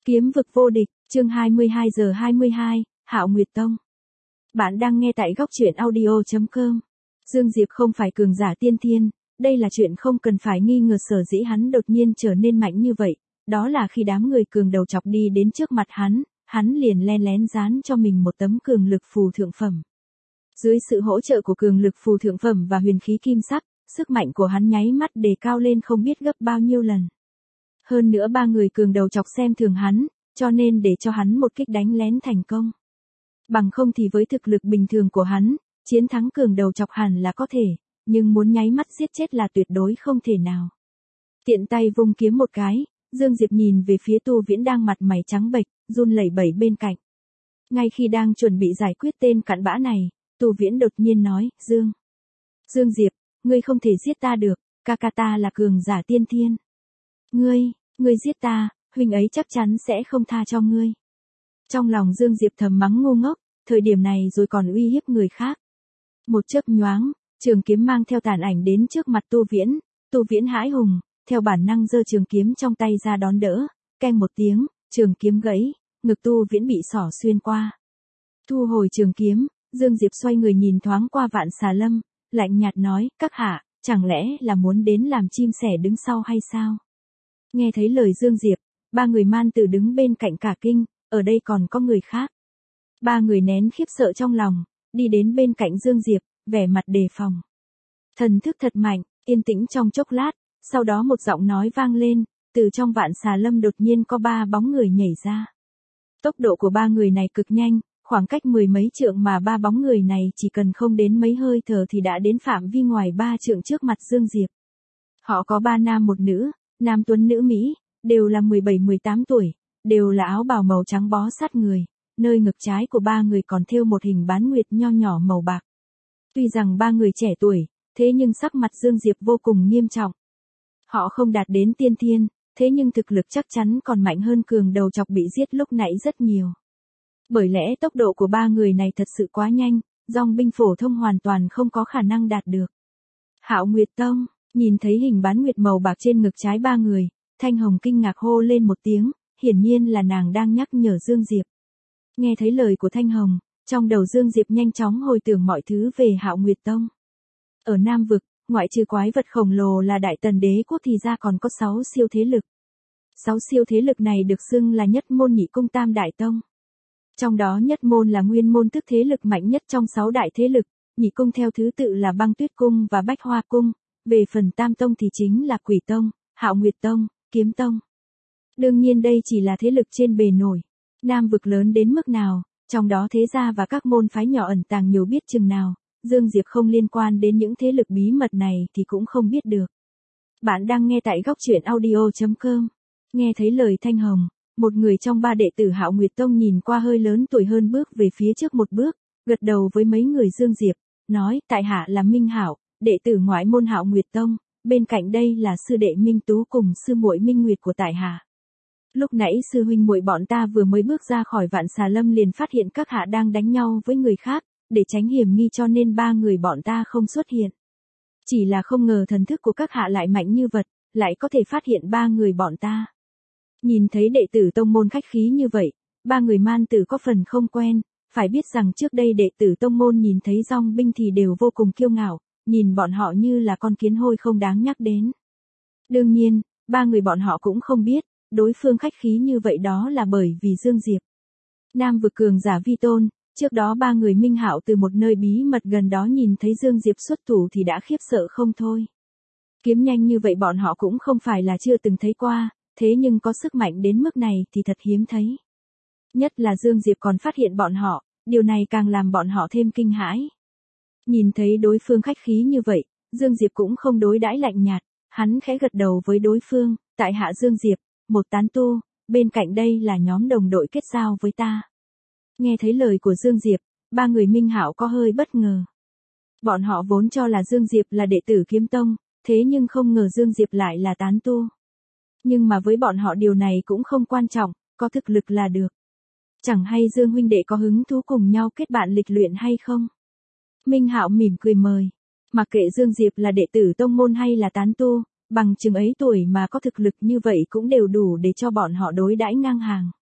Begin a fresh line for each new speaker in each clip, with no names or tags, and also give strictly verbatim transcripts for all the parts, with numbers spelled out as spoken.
Kiếm vực vô địch, chương hai mươi hai giờ hai mươi hai, Hạo Nguyệt Tông. Bạn đang nghe tại góc truyện audio chấm com. Dương Diệp không phải cường giả tiên thiên, đây là chuyện không cần phải nghi ngờ. Sở dĩ hắn đột nhiên trở nên mạnh như vậy, đó là khi đám người cường đầu chọc đi đến trước mặt hắn, hắn liền len lén dán cho mình một tấm cường lực phù thượng phẩm. Dưới sự hỗ trợ của cường lực phù thượng phẩm và huyền khí kim sắc, sức mạnh của hắn nháy mắt đề cao lên không biết gấp bao nhiêu lần. Hơn nữa ba người cường đầu chọc xem thường hắn, cho nên để cho hắn một kích đánh lén thành công. Bằng không thì với thực lực bình thường của hắn, chiến thắng cường đầu chọc hẳn là có thể, nhưng muốn nháy mắt giết chết là tuyệt đối không thể nào. Tiện tay vung kiếm một cái, Dương Diệp nhìn về phía Tu Viễn đang mặt mày trắng bệch, run lẩy bẩy bên cạnh. Ngay khi đang chuẩn bị giải quyết tên cặn bã này, Tu Viễn đột nhiên nói, Dương. Dương Diệp, ngươi không thể giết ta được, ca ca ta là cường giả tiên thiên. Ngươi, ngươi giết ta, huynh ấy chắc chắn sẽ không tha cho ngươi. Trong lòng Dương Diệp thầm mắng ngu ngốc, thời điểm này rồi còn uy hiếp người khác. Một chớp nhoáng, trường kiếm mang theo tàn ảnh đến trước mặt Tu Viễn, Tu Viễn hãi hùng, theo bản năng giơ trường kiếm trong tay ra đón đỡ, keng một tiếng, trường kiếm gãy, ngực Tu Viễn bị xỏ xuyên qua. Thu hồi trường kiếm, Dương Diệp xoay người nhìn thoáng qua Vạn Xà Lâm, lạnh nhạt nói, các hạ, chẳng lẽ là muốn đến làm chim sẻ đứng sau hay sao? Nghe thấy lời Dương Diệp, ba người man tử đứng bên cạnh cả kinh, ở đây còn có người khác. Ba người nén khiếp sợ trong lòng, đi đến bên cạnh Dương Diệp, vẻ mặt đề phòng. Thần thức thật mạnh, yên tĩnh trong chốc lát, sau đó một giọng nói vang lên, từ trong Vạn Xà Lâm đột nhiên có ba bóng người nhảy ra. Tốc độ của ba người này cực nhanh, khoảng cách mười mấy trượng mà ba bóng người này chỉ cần không đến mấy hơi thở thì đã đến phạm vi ngoài ba trượng trước mặt Dương Diệp. Họ có ba nam một nữ, nam tuấn nữ Mỹ, đều là mười bảy mười tám tuổi, đều là áo bào màu trắng bó sát người, nơi ngực trái của ba người còn thêu một hình bán nguyệt nho nhỏ màu bạc. Tuy rằng ba người trẻ tuổi, thế nhưng sắc mặt Dương Diệp vô cùng nghiêm trọng. Họ không đạt đến tiên thiên, thế nhưng thực lực chắc chắn còn mạnh hơn cường đầu chọc bị giết lúc nãy rất nhiều. Bởi lẽ tốc độ của ba người này thật sự quá nhanh, dòng binh phổ thông hoàn toàn không có khả năng đạt được. Hạo Nguyệt Tông, nhìn thấy hình bán nguyệt màu bạc trên ngực trái ba người, Thanh Hồng kinh ngạc hô lên một tiếng, hiển nhiên là nàng đang nhắc nhở Dương Diệp. Nghe thấy lời của Thanh Hồng, trong đầu Dương Diệp nhanh chóng hồi tưởng mọi thứ về Hạo Nguyệt Tông. Ở Nam Vực, ngoại trừ quái vật khổng lồ là Đại Tần Đế Quốc thì ra còn có sáu siêu thế lực. Sáu siêu thế lực này được xưng là Nhất Môn Nhị Cung Tam Đại Tông. Trong đó Nhất Môn là nguyên môn tức thế lực mạnh nhất trong sáu đại thế lực, Nhị Cung theo thứ tự là Băng Tuyết Cung và Bách Hoa Cung, về phần Tam Tông thì chính là Quỷ Tông, Hạo Nguyệt Tông, Kiếm Tông. Đương nhiên đây chỉ là thế lực trên bề nổi. Nam Vực lớn đến mức nào, trong đó thế gia và các môn phái nhỏ ẩn tàng nhiều biết chừng nào, Dương Diệp không liên quan đến những thế lực bí mật này thì cũng không biết được. Bạn đang nghe tại góc truyện audio chấm com. Nghe thấy lời Thanh Hồng, một người trong ba đệ tử Hạo Nguyệt Tông nhìn qua hơi lớn tuổi hơn bước về phía trước một bước, gật đầu với mấy người Dương Diệp, nói, tại hạ là Minh Hạo, đệ tử ngoại môn Hạo Nguyệt Tông, bên cạnh đây là sư đệ Minh Tú cùng sư muội Minh Nguyệt của tại hạ. Lúc nãy sư huynh muội bọn ta vừa mới bước ra khỏi Vạn Xà Lâm liền phát hiện các hạ đang đánh nhau với người khác, để tránh hiểm nghi cho nên ba người bọn ta không xuất hiện. Chỉ là không ngờ thần thức của các hạ lại mạnh như vật, lại có thể phát hiện ba người bọn ta. Nhìn thấy đệ tử tông môn khách khí như vậy, ba người man tử có phần không quen, phải biết rằng trước đây đệ tử tông môn nhìn thấy dòng binh thì đều vô cùng kiêu ngạo, nhìn bọn họ như là con kiến hôi không đáng nhắc đến. Đương nhiên, ba người bọn họ cũng không biết, đối phương khách khí như vậy đó là bởi vì Dương Diệp. Nam Vực cường giả vi tôn, trước đó ba người Minh Hạo từ một nơi bí mật gần đó nhìn thấy Dương Diệp xuất thủ thì đã khiếp sợ không thôi. Kiếm nhanh như vậy bọn họ cũng không phải là chưa từng thấy qua, thế nhưng có sức mạnh đến mức này thì thật hiếm thấy. Nhất là Dương Diệp còn phát hiện bọn họ, điều này càng làm bọn họ thêm kinh hãi. Nhìn thấy đối phương khách khí như vậy, Dương Diệp cũng không đối đãi lạnh nhạt, hắn khẽ gật đầu với đối phương, tại hạ Dương Diệp, một tán tu, bên cạnh đây là nhóm đồng đội kết giao với ta. Nghe thấy lời của Dương Diệp, ba người Minh Hạo có hơi bất ngờ. Bọn họ vốn cho là Dương Diệp là đệ tử Kiếm Tông, thế nhưng không ngờ Dương Diệp lại là tán tu. Nhưng mà với bọn họ điều này cũng không quan trọng, có thực lực là được. Chẳng hay Dương huynh đệ có hứng thú cùng nhau kết bạn lịch luyện hay không? Minh Hạo mỉm cười mời. Mặc kệ Dương Diệp là đệ tử tông môn hay là tán tu, bằng chừng ấy tuổi mà có thực lực như vậy cũng đều đủ để cho bọn họ đối đãi ngang hàng.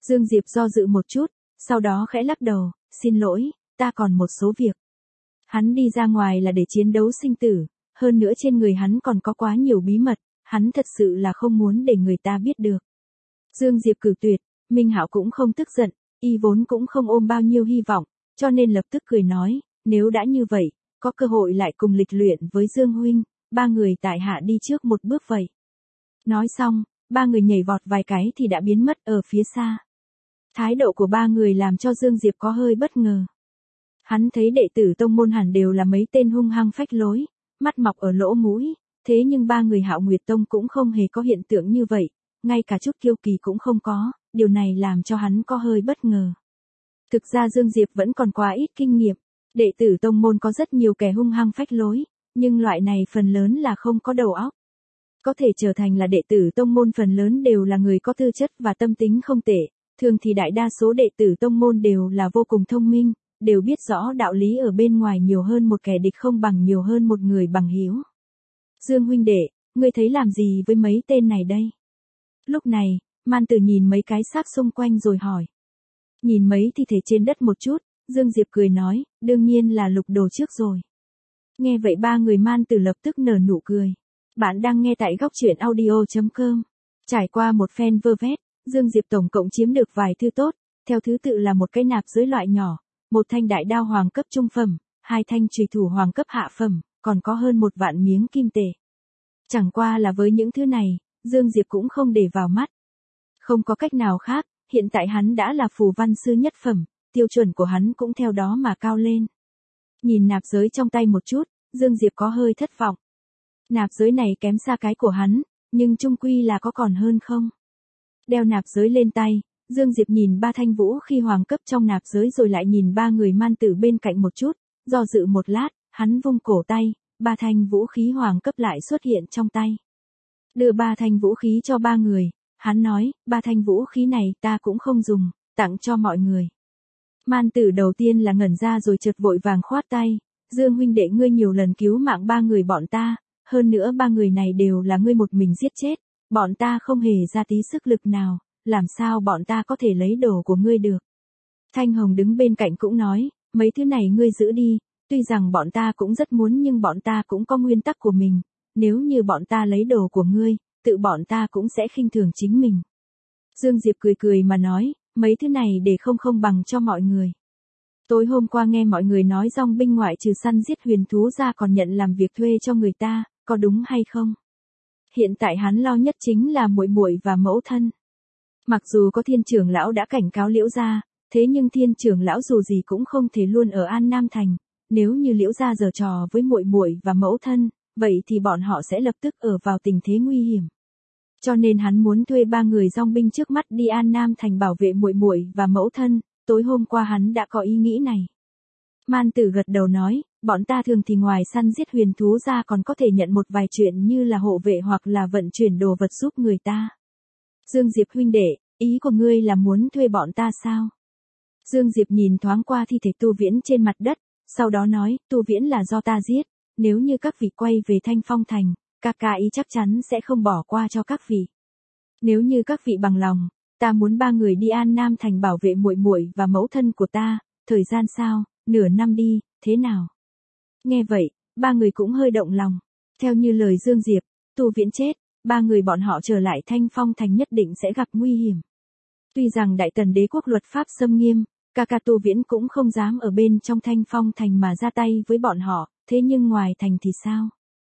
Dương Diệp do dự một chút, sau đó khẽ lắc đầu, xin lỗi, ta còn một số việc. Hắn đi ra ngoài là để chiến đấu sinh tử, hơn nữa trên người hắn còn có quá nhiều bí mật, hắn thật sự là không muốn để người ta biết được. Dương Diệp cử tuyệt, Minh Hạo cũng không tức giận, y vốn cũng không ôm bao nhiêu hy vọng, cho nên lập tức cười nói, nếu đã như vậy, có cơ hội lại cùng lịch luyện với Dương huynh, ba người tại hạ đi trước một bước vậy. Nói xong, ba người nhảy vọt vài cái thì đã biến mất ở phía xa. Thái độ của ba người làm cho Dương Diệp có hơi bất ngờ. Hắn thấy đệ tử tông môn hẳn đều là mấy tên hung hăng phách lối, mắt mọc ở lỗ mũi, thế nhưng ba người Hạo Nguyệt Tông cũng không hề có hiện tượng như vậy, ngay cả chút kiêu kỳ cũng không có, điều này làm cho hắn có hơi bất ngờ. Thực ra Dương Diệp vẫn còn quá ít kinh nghiệm, đệ tử tông môn có rất nhiều kẻ hung hăng phách lối, nhưng loại này phần lớn là không có đầu óc. Có thể trở thành là đệ tử tông môn phần lớn đều là người có tư chất và tâm tính không tệ, thường thì đại đa số đệ tử tông môn đều là vô cùng thông minh, đều biết rõ đạo lý ở bên ngoài nhiều hơn một kẻ địch không bằng nhiều hơn một người bằng hiếu. Dương huynh đệ, ngươi thấy làm gì với mấy tên này đây? Lúc này, Man Tử nhìn mấy cái xác xung quanh rồi hỏi. Nhìn mấy thi thể trên đất một chút, Dương Diệp cười nói, đương nhiên là lục đồ trước rồi. Nghe vậy ba người Man Tử lập tức nở nụ cười. Bạn đang nghe tại góc truyện audio chấm com. Trải qua một phen vơ vét, Dương Diệp tổng cộng chiếm được vài thư tốt, theo thứ tự là một cái nạp giới loại nhỏ, một thanh đại đao hoàng cấp trung phẩm, hai thanh chùy thủ hoàng cấp hạ phẩm, còn có hơn một vạn miếng kim tệ. Chẳng qua là với những thứ này, Dương Diệp cũng không để vào mắt. Không có cách nào khác, hiện tại hắn đã là phù văn sư nhất phẩm, tiêu chuẩn của hắn cũng theo đó mà cao lên. Nhìn nạp giới trong tay một chút, Dương Diệp có hơi thất vọng. Nạp giới này kém xa cái của hắn, nhưng chung quy là có còn hơn không. Đeo nạp giới lên tay, Dương Diệp nhìn ba thanh vũ khí hoàng cấp trong nạp giới rồi lại nhìn ba người Man Tử bên cạnh một chút, do dự một lát, hắn vung cổ tay, ba thanh vũ khí hoàng cấp lại xuất hiện trong tay. Đưa ba thanh vũ khí cho ba người, hắn nói, ba thanh vũ khí này ta cũng không dùng, tặng cho mọi người. Man Tử đầu tiên là ngẩn ra rồi chợt vội vàng khoát tay, Dương huynh đệ ngươi nhiều lần cứu mạng ba người bọn ta, hơn nữa ba người này đều là ngươi một mình giết chết, bọn ta không hề ra tí sức lực nào, làm sao bọn ta có thể lấy đồ của ngươi được. Thanh Hồng đứng bên cạnh cũng nói, mấy thứ này ngươi giữ đi, tuy rằng bọn ta cũng rất muốn nhưng bọn ta cũng có nguyên tắc của mình, nếu như bọn ta lấy đồ của ngươi, tự bọn ta cũng sẽ khinh thường chính mình. Dương Diệp cười cười mà nói, mấy thứ này để không không bằng cho mọi người. Tối hôm qua nghe mọi người nói dòng binh ngoại trừ săn giết huyền thú ra còn nhận làm việc thuê cho người ta, có đúng hay không? Hiện tại hắn lo nhất chính là muội muội và mẫu thân. Mặc dù có Thiên trưởng lão đã cảnh cáo Liễu gia, thế nhưng Thiên trưởng lão dù gì cũng không thể luôn ở An Nam thành, nếu như Liễu gia giở trò với muội muội và mẫu thân, vậy thì bọn họ sẽ lập tức ở vào tình thế nguy hiểm. Cho nên hắn muốn thuê ba người dòng binh trước mắt đi An Nam thành bảo vệ muội muội và mẫu thân, tối hôm qua hắn đã có ý nghĩ này. Man Tử gật đầu nói, bọn ta thường thì ngoài săn giết huyền thú ra còn có thể nhận một vài chuyện như là hộ vệ hoặc là vận chuyển đồ vật giúp người ta. Dương Diệp huynh đệ, ý của ngươi là muốn thuê bọn ta sao? Dương Diệp nhìn thoáng qua thi thể Tu Viễn trên mặt đất, sau đó nói, Tu Viễn là do ta giết, nếu như các vị quay về Thanh Phong thành, ca ca ý chắc chắn sẽ không bỏ qua cho các vị. Nếu như các vị bằng lòng, ta muốn ba người đi An Nam thành bảo vệ muội muội và mẫu thân của ta, thời gian sao, nửa năm đi, thế nào? Nghe vậy, ba người cũng hơi động lòng. Theo như lời Dương Diệp, Tu Viễn chết, ba người bọn họ trở lại Thanh Phong thành nhất định sẽ gặp nguy hiểm. Tuy rằng Đại Tần đế quốc luật pháp xâm nghiêm, ca ca Tu Viễn cũng không dám ở bên trong Thanh Phong thành mà ra tay với bọn họ, thế nhưng ngoài thành thì sao?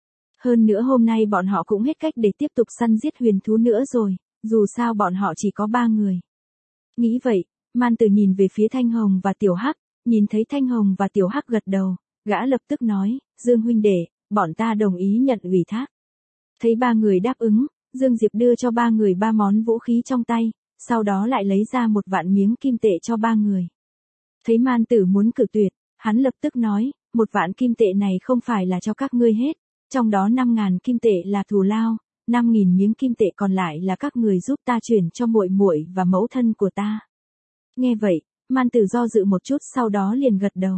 Hơn nữa hôm nay bọn họ cũng hết cách để tiếp tục săn giết huyền thú nữa rồi, dù sao bọn họ chỉ có ba người. Nghĩ vậy, Man Tử nhìn về phía Thanh Hồng và Tiểu Hắc, nhìn thấy Thanh Hồng và Tiểu Hắc gật đầu, gã lập tức nói, Dương huynh đệ, bọn ta đồng ý nhận ủy thác. Thấy ba người đáp ứng, Dương Diệp đưa cho ba người ba món vũ khí trong tay, sau đó lại lấy ra một vạn miếng kim tệ cho ba người. Thấy Man Tử muốn cự tuyệt, hắn lập tức nói, một vạn kim tệ này không phải là cho các ngươi hết, trong đó năm ngàn kim tệ là thù lao, năm nghìn miếng kim tệ còn lại là các người giúp ta chuyển cho muội muội và mẫu thân của ta. Nghe vậy, Man Tử do dự một chút sau đó liền gật đầu.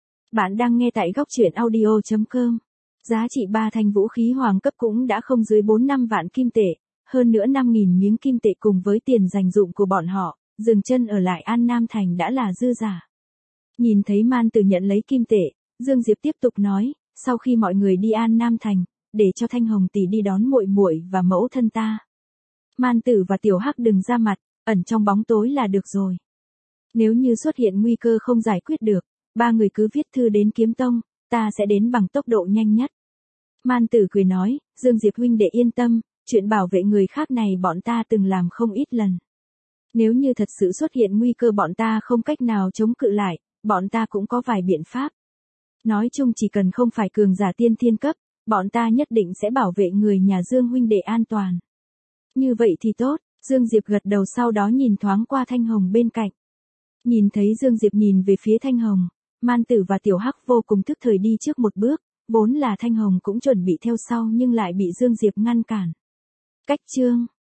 Bạn đang nghe tại góc truyện audio chấm com. Giá trị ba thanh vũ khí hoàng cấp cũng đã không dưới bốn năm vạn kim tệ, hơn nữa năm nghìn miếng kim tệ cùng với tiền dành dụng của bọn họ, dừng chân ở lại An Nam Thành đã là dư giả. Nhìn thấy Man Tử nhận lấy kim tệ, Dương Diệp tiếp tục nói, sau khi mọi người đi An Nam Thành, để cho Thanh Hồng tỷ đi đón muội muội và mẫu thân ta. Man Tử và Tiểu Hắc đừng ra mặt, ẩn trong bóng tối là được rồi. Nếu như xuất hiện nguy cơ không giải quyết được, ba người cứ viết thư đến Kiếm Tông, ta sẽ đến bằng tốc độ nhanh nhất. Man Tử cười nói, Dương Diệp huynh đệ yên tâm, chuyện bảo vệ người khác này bọn ta từng làm không ít lần. Nếu như thật sự xuất hiện nguy cơ bọn ta không cách nào chống cự lại, bọn ta cũng có vài biện pháp. Nói chung chỉ cần không phải cường giả tiên thiên cấp, bọn ta nhất định sẽ bảo vệ người nhà Dương huynh đệ an toàn. Như vậy thì tốt, Dương Diệp gật đầu sau đó nhìn thoáng qua Thanh Hồng bên cạnh. Nhìn thấy Dương Diệp nhìn về phía Thanh Hồng, Man Tử và Tiểu Hắc vô cùng thức thời đi trước một bước, vốn là Thanh Hồng cũng chuẩn bị theo sau nhưng lại bị Dương Diệp ngăn cản. Cách chương